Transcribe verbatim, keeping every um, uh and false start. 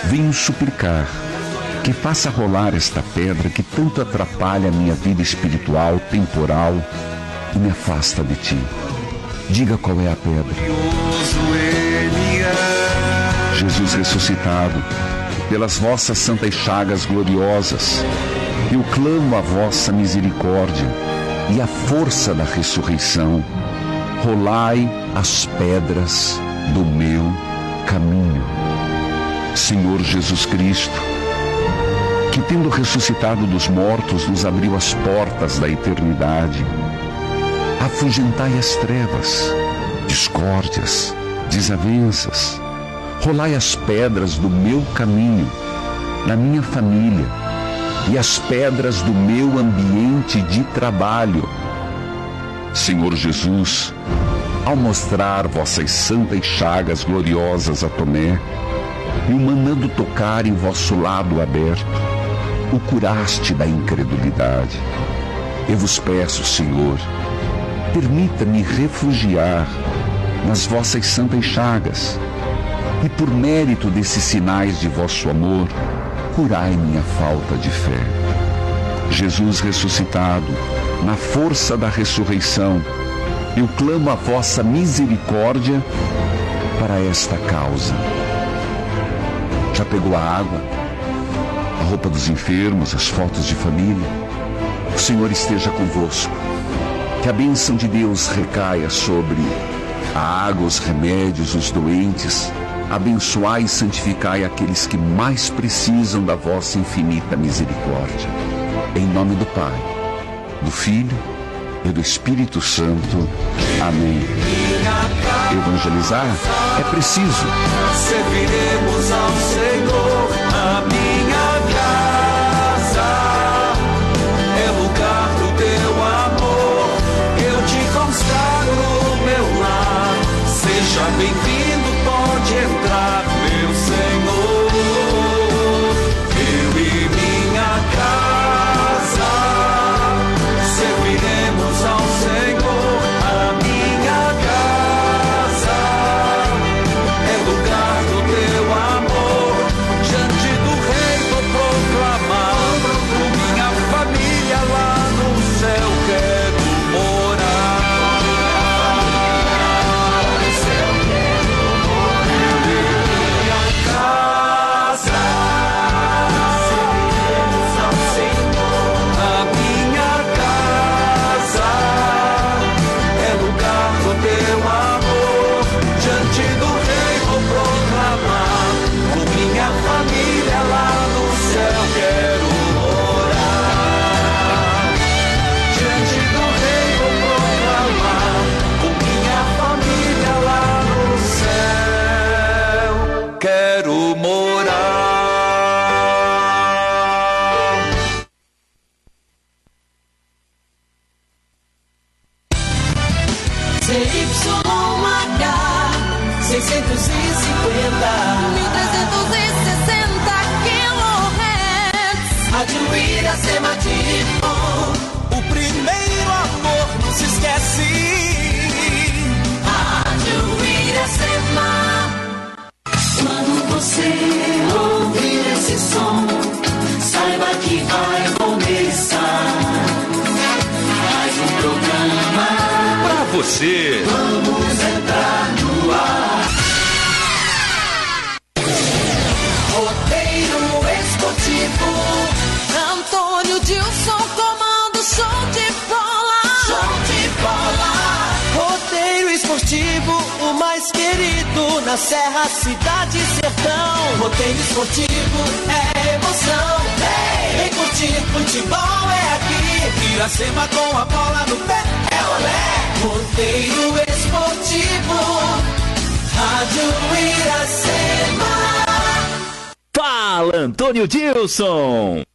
venho suplicar que faça rolar esta pedra que tanto atrapalha a minha vida espiritual, temporal e me afasta de ti. Diga qual é a pedra. Jesus ressuscitado, pelas vossas santas chagas gloriosas, eu clamo a vossa misericórdia e a força da ressurreição. Rolai as pedras do meu caminho. Senhor Jesus Cristo, que tendo ressuscitado dos mortos nos abriu as portas da eternidade, afugentai as trevas, discórdias, desavenças, rolai as pedras do meu caminho, da minha família, e as pedras do meu ambiente de trabalho. Senhor Jesus, ao mostrar vossas santas chagas gloriosas a Tomé, e o mandando tocar em vosso lado aberto, o curaste da incredulidade. Eu vos peço, Senhor, permita-me refugiar nas vossas santas chagas, e por mérito desses sinais de vosso amor, curai minha falta de fé. Jesus ressuscitado, na força da ressurreição, eu clamo a vossa misericórdia para esta causa. Já pegou a água, a roupa dos enfermos, as fotos de família? O Senhor esteja convosco. Que a bênção de Deus recaia sobre a água, os remédios, os doentes. Abençoai e santificai aqueles que mais precisam da vossa infinita misericórdia. Em nome do Pai, do Filho e do Espírito Santo. Amém. Evangelizar é preciso. Serviremos ao Senhor. A minha casa é lugar do teu amor. Eu te consagro meu lar. Seja bem-vindo, pode entrar, meu Senhor. Eu e minha casa serviremos ao Senhor. A minha casa é lugar do teu amor. Diante do Rei vou proclamar. Com minha família lá no céu quero morar. No céu quero morar. Minha casa serviremos ao Senhor. A minha casa é lugar do teu amor. Diante do Rei vou proclamar. Com minha família lá no céu quero morar. Diante do Rei vou proclamar. Com minha família lá no céu quero morar. Z Y H seiscentos e cinquenta, mil trezentos e sessenta quilohertz. Rádio Iracema tipo. O primeiro amor não se esquece. Rádio Iracema. Quando você ouvir esse som, saiba que vai começar mais um programa. Pra você. Vamos entrar no ar. Roteiro esportivo. Antônio Dilson comando show de bola. Show de bola. Roteiro esportivo, o mais querido na Serra, Cidade e Sertão. Roteiro esportivo é emoção. Vem curtir futebol é aqui. Iracema com a bola no pé. É olé. Roteiro esportivo. Rádio Iracema. Fala, Antônio Dilson.